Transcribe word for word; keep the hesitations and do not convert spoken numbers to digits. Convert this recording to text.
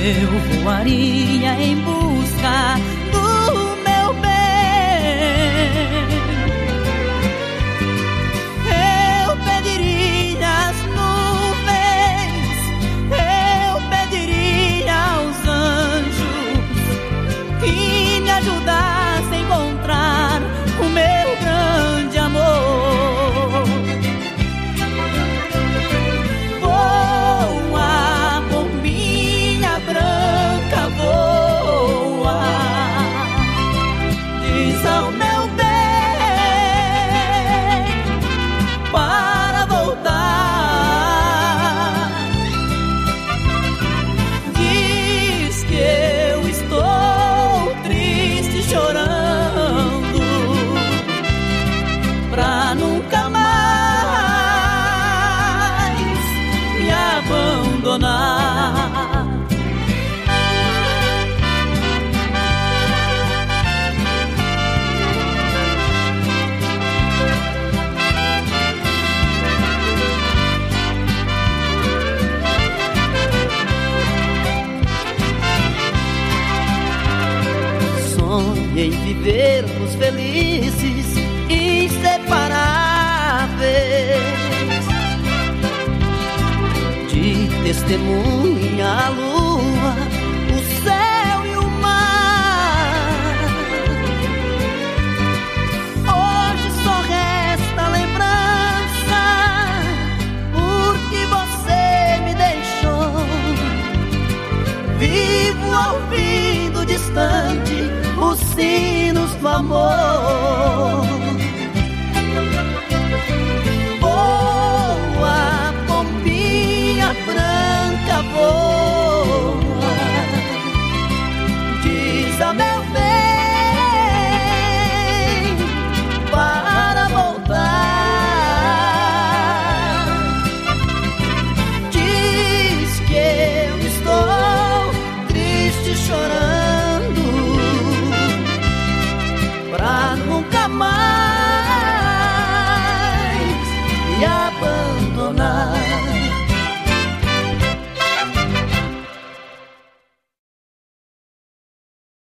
eu voaria em busca do meu bem. Eu pediria às nuvens, eu pediria aos anjos que me ajudassem a encontrar o meu grande amor. Voa, pombinha branca, voa, diz ao meu bem para voltar. Diz que eu estou triste, chorando, pra nunca mais me abandonar. Sonhei em vivermos felizes, inseparáveis, de testemunha a lua, o céu e o mar. Hoje só resta lembrança, porque você me deixou. Vivo ouvindo distante os sinos do amor. Voa, pombinha branca, voa,